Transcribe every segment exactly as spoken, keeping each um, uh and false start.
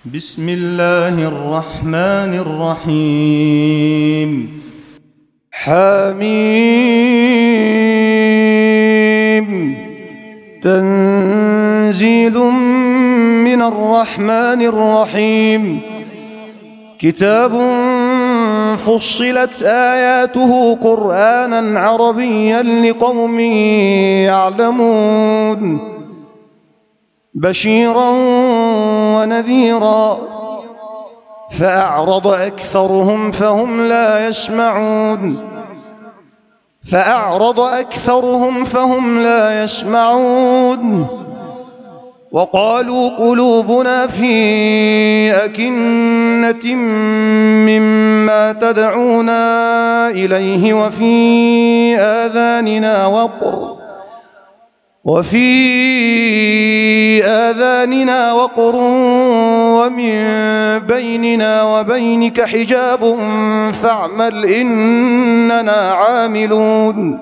بسم الله الرحمن الرحيم. حميم. تنزيل من الرحمن الرحيم. كتاب فصلت آياته قرآنا عربيا لقوم يعلمون بشيرا ونذيرا فأعرض أكثرهم فهم لا يسمعون فأعرض أكثرهم فهم لا يسمعون وقالوا قلوبنا في أكنة مما تدعونا إليه وفي آذاننا وقر وفي آذاننا وقر ومن بيننا وبينك حجاب فاعمل إننا عاملون.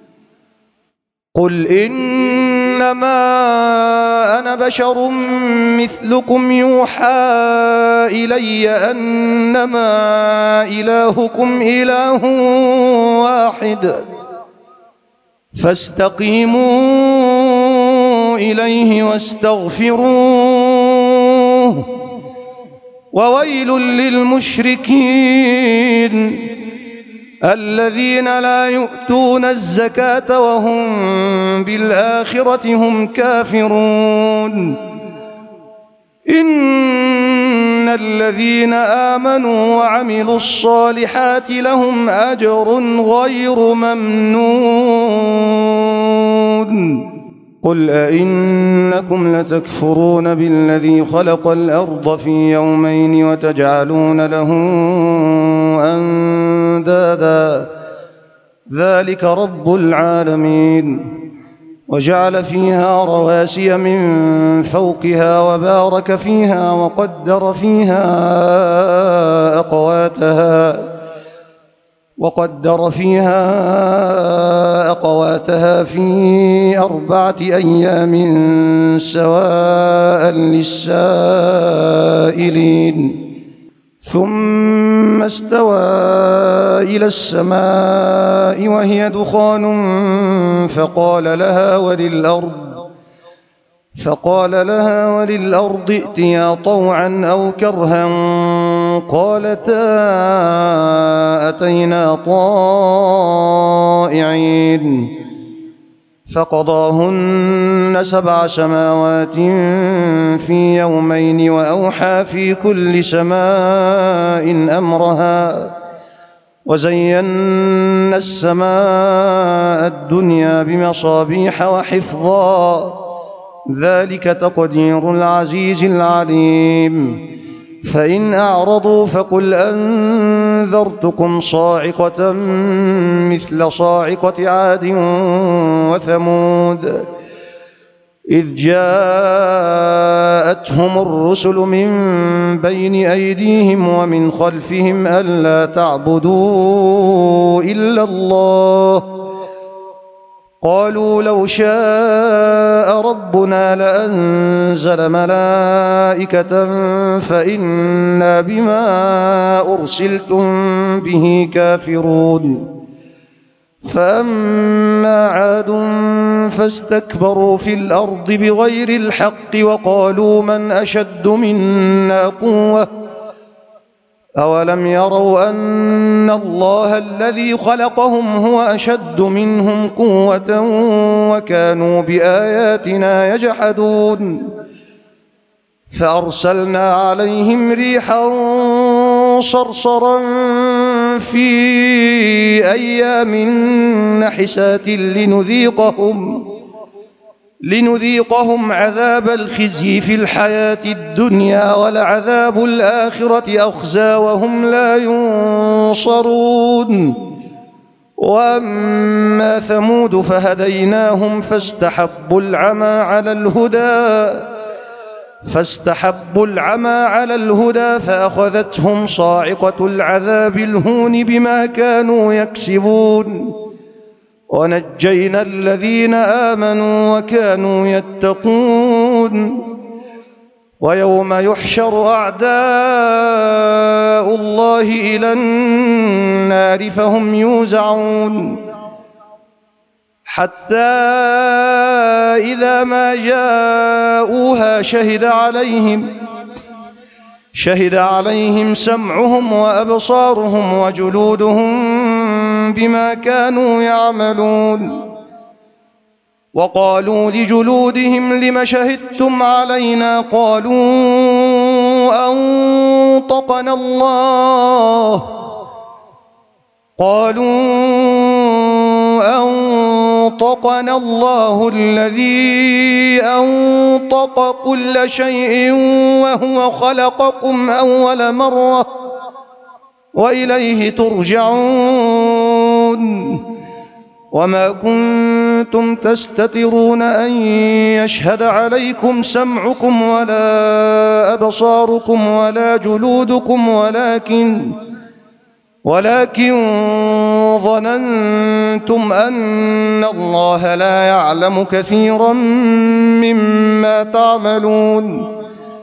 قل إنما أنا بشر مثلكم يوحى إلي أنما إلهكم إله واحد فاستقيموا إليه واستغفروه وويل للمشركين الذين لا يؤتون الزكاة وهم بالآخرة هم كافرون. إن الذين آمنوا وعملوا الصالحات لهم أجر غير ممنون. قل أئنكم لتكفرون بالذي خلق الأرض في يومين وتجعلون له أندادا ذلك رب العالمين. وجعل فيها رواسي من فوقها وبارك فيها وقدر فيها أقواتها وقدر فيها أقواتها في أربعة أيام سواء للسائلين. ثم استوى إلى السماء وهي دخان فقال لها وللأرض فقال لها وللأرض ائتيا طوعا أو كرها قالتا أتينا طائعين. فقضاهن سبع سماوات في يومين وأوحى في كل سماء أمرها وزينا السماء الدنيا بمصابيح وحفظا ذلك تقدير العزيز العليم. فإن أعرضوا فقل أنذرتكم صاعقة مثل صاعقة عاد وثمود إذ جاءتهم الرسل من بين أيديهم ومن خلفهم ألا تعبدوا إلا الله قالوا لو شاء ربنا لأنزل ملائكة فإنا بما أرسلتم به كافرون. فأما عاد فاستكبروا في الأرض بغير الحق وقالوا من أشد منا قوة أولم يروا أن الله الذي خلقهم هو أشد منهم قوة وكانوا بآياتنا يجحدون. فأرسلنا عليهم ريحا صرصرا في أيام نحسات لنذيقهم لنذيقهم عذاب الخزي في الحياة الدنيا ولعذاب الآخرة أخزى وهم لا ينصرون. وأما ثمود فهديناهم فاستحبوا العمى على الهدى فاستحبوا العمى على الهدى فأخذتهم صاعقة العذاب الهون بما كانوا يكسبون. ونجينا الذين آمنوا وكانوا يتقون ويوم يحشر أعداء الله إلى النار فهم يوزعون حتى إذا ما جاءوها شهد عليهم شهد عليهم سمعهم وأبصارهم وجلودهم بما كانوا يعملون وقالوا لجلودهم لم شهدتم علينا قالوا أنطقنا الله قالوا أنطقنا الله الذي أنطق كل شيء وهو خلقكم أول مرة وإليه ترجعون وما كنتم تستترون أن يشهد عليكم سمعكم ولا أبصاركم ولا جلودكم ولكن ولكن ظننتم أن الله لا يعلم كثيرا مما تعملون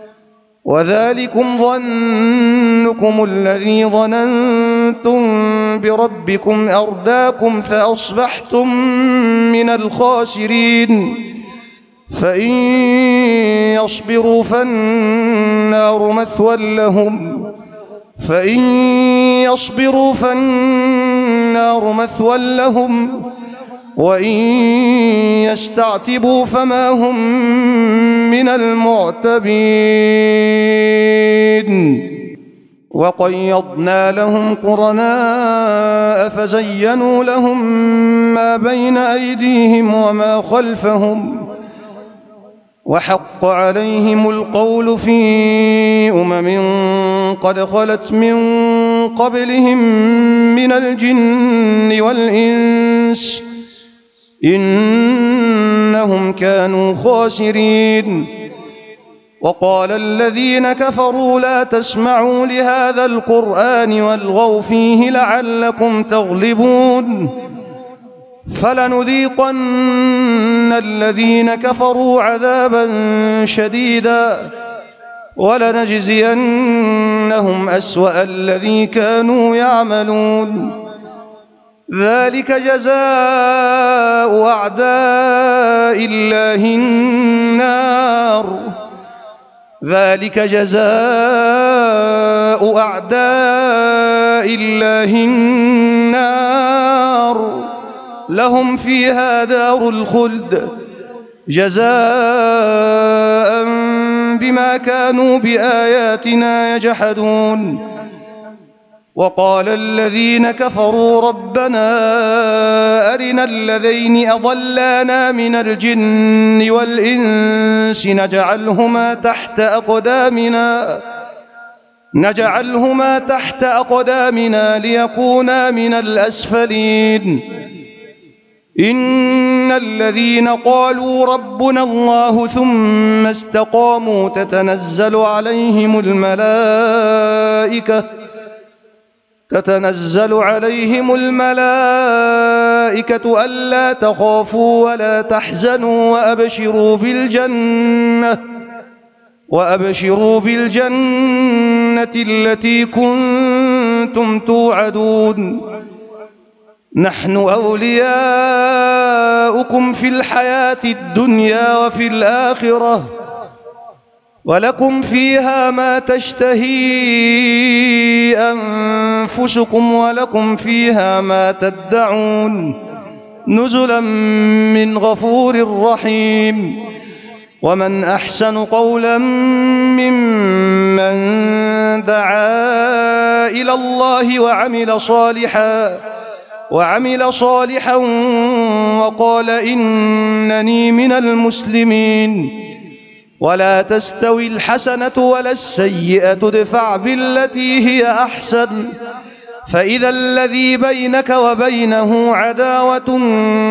وذلكم ظنكم الذي ظننتم بربكم أرداكم فأصبحتم من الخاسرين فإن يصبروا فالنار مثوى لهم فإن يصبروا فالنار مثوى لهم وإن يستعتبوا فما هم من المعتبين وقيضنا لهم قرناء فزينوا لهم ما بين أيديهم وما خلفهم وحق عليهم القول في أمم قد خلت من قبلهم من الجن والإنس إنهم كانوا خاسرين وقال الذين كفروا لا تسمعوا لهذا القرآن والغوا فيه لعلكم تغلبون فلنذيقن الذين كفروا عذابا شديدا ولنجزينهم أسوأ الذي كانوا يعملون ذلك جزاء أعداء الله النار ذلك جزاء أعداء الله النار لهم فيها دار الخلد جزاء بما كانوا بآياتنا يجحدون وقال الذين كفروا ربنا أرنا الذين أضلانا من الجن والإنس نجعلهما تحت أقدامنا نجعلهما تحت أقدامنا ليكونا من الأسفلين إن الذين قالوا ربنا الله ثم استقاموا تتنزل عليهم الملائكة تتنزل عليهم الملائكة ألا تخافوا ولا تحزنوا وأبشروا بالجنة وأبشروا بالجنة التي كنتم توعدون نحن أولياؤكم في الحياة الدنيا وفي الآخرة ولكم فيها ما تشتهي أنفسكم ولكم فيها ما تدعون نزلا من غفور رحيم ومن أحسن قولا ممن دعا إلى الله وعمل صالحا وعمل صالحا وقال إنني من المسلمين ولا تستوي الحسنة ولا السيئة ادفع بالتي هي أحسن فإذا الذي بينك وبينه عداوة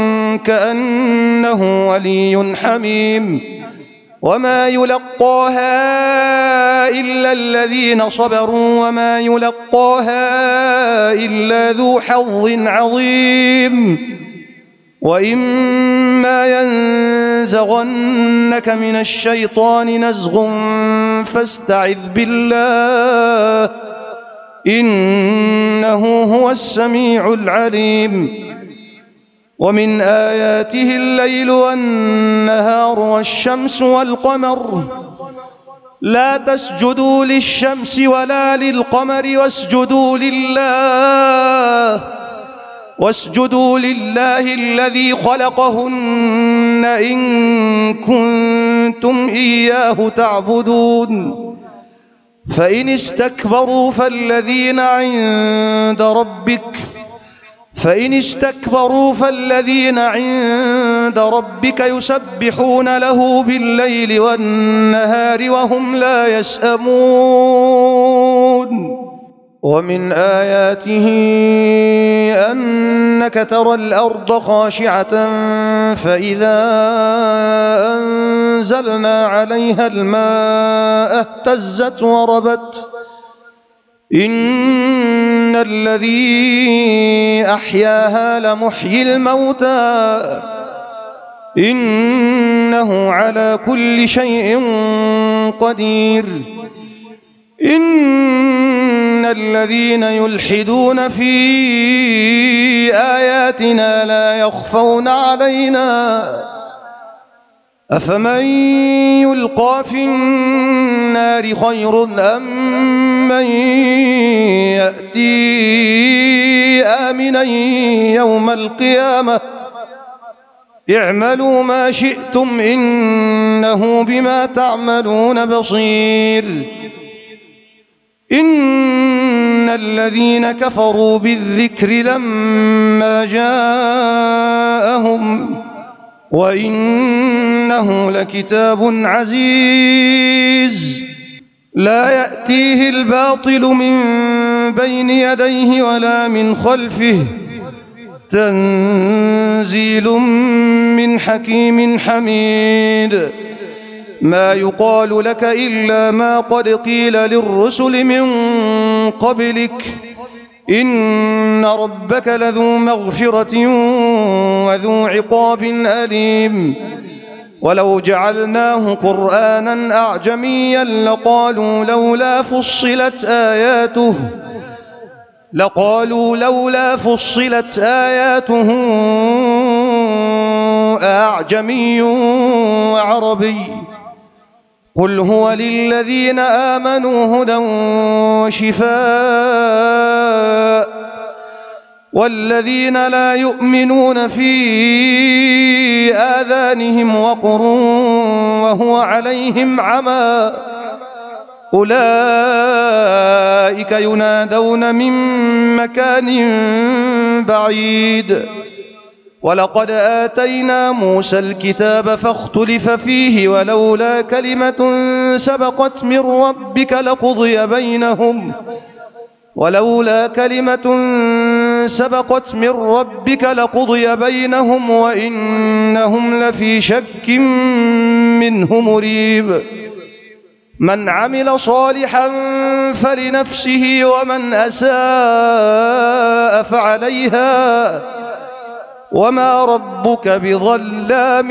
كأنه ولي حميم وما يلقاها إلا الذين صبروا وما يلقاها إلا ذو حظ عظيم وإما ينزغنك من الشيطان نزغ فاستعذ بالله إنه هو السميع العليم. ومن آياته الليل والنهار والشمس والقمر لا تسجدوا للشمس ولا للقمر واسجدوا لله واسجدوا لله الذي خلقهن إن كنتم إياه تعبدون. فإن استكبروا فالذين عند ربك فإن استكبروا فالذين عند ربك يسبحون له بالليل والنهار وهم لا يسأمون. ومن آياته أنك ترى الأرض خاشعة فإذا أنزلنا عليها الماء اهتزت وربت إن الذي أحياها لمحيي الموتى إنه على كل شيء قدير. إن الذين يلحدون في آياتنا لا يخفون علينا أفمن يلقى في النار خير أم من يأتي آمنا يوم القيامة اعملوا ما شئتم إنه بما تعملون بصير. إن الذين كفروا بالذكر لما جاءهم وإنه لكتاب عزيز لا يأتيه الباطل من بين يديه ولا من خلفه تنزيل من حكيم حميد. ما يقال لك إلا ما قد قيل للرسل من قبلك إن ربك لذو مغفرة وذو عقاب أليم. ولو جعلناه قرآنا أعجميا لقالوا لولا فصلت آياته لقالوا لولا فصلت آياته أعجمي وعربي قل هو للذين آمنوا هدى وشفاء والذين لا يؤمنون في آذانهم وقر وهو عليهم عمى أولئك ينادون من مكان بعيد. ولقد آتينا موسى الكتاب فاختلف فيه ولولا كلمة سبقت من ربك لقضي بينهم ولولا كلمة سبقت من ربك لقضي بينهم وإنهم لفي شك منه مريب. من عمل صالحا فلنفسه ومن أساء فعليها وما ربك بظلام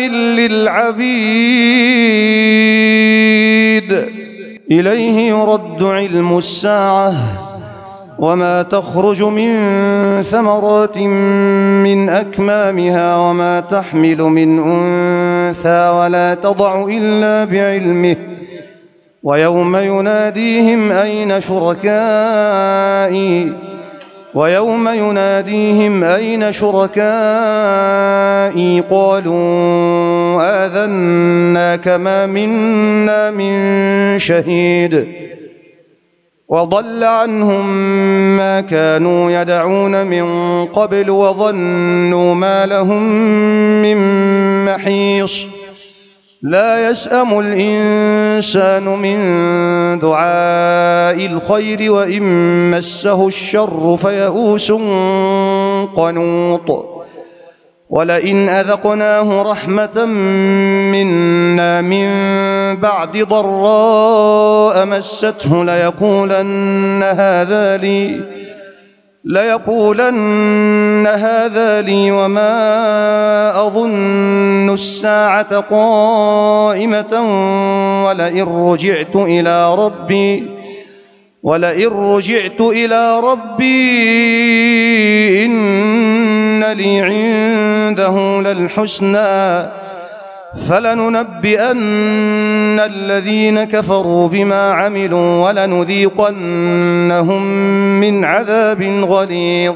للعبيد. إليه يرد علم الساعة وما تخرج من ثمرات من أكمامها وما تحمل من أنثى ولا تضع إلا بعلمه ويوم يناديهم أين شركائي ويوم يناديهم أين شركائي قالوا آذناك ما منا من شهيد وضل عنهم ما كانوا يدعون من قبل وظنوا ما لهم من محيص. لا يسأم الإنسان من دعاء الخير وإن مسه الشر فيئوس قنوط. ولئن أذقناه رحمة منا من بعد ضراء مسته ليقولن هذا لي ليقولن هذا لي وما أظن الساعة قائمة ولئن رجعت إلى ربي ولئن رجعت إلى ربي إن لي عنده للحسنى فلننبئن الذين كفروا بما عملوا ولنذيقنهم من عذاب غليظ.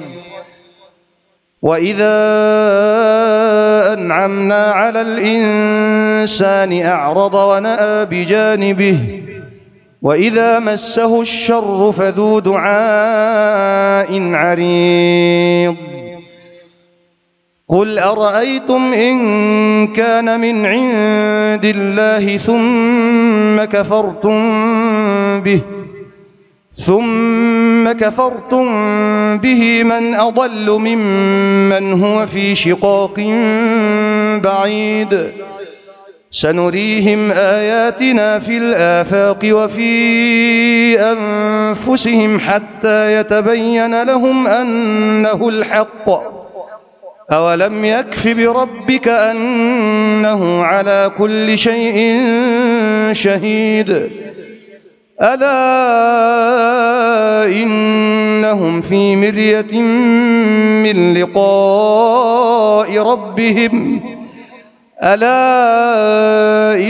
وإذا أنعمنا على الإنسان أعرض ونأى بجانبه وإذا مسه الشر فذو دعاء عريض. قل أرأيتم إن كان من عند الله ثم كفرتم به ثم كفرتم به من أضل ممن هو في شقاق بعيد. سنريهم آياتنا في الآفاق وفي أنفسهم حتى يتبين لهم أنه الحق. أولم يكف بربك أنه على كل شيء شهيد. ألا إنهم في مرية من لقاء ربهم ألا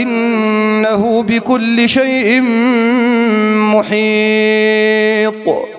إنه بكل شيء محيط.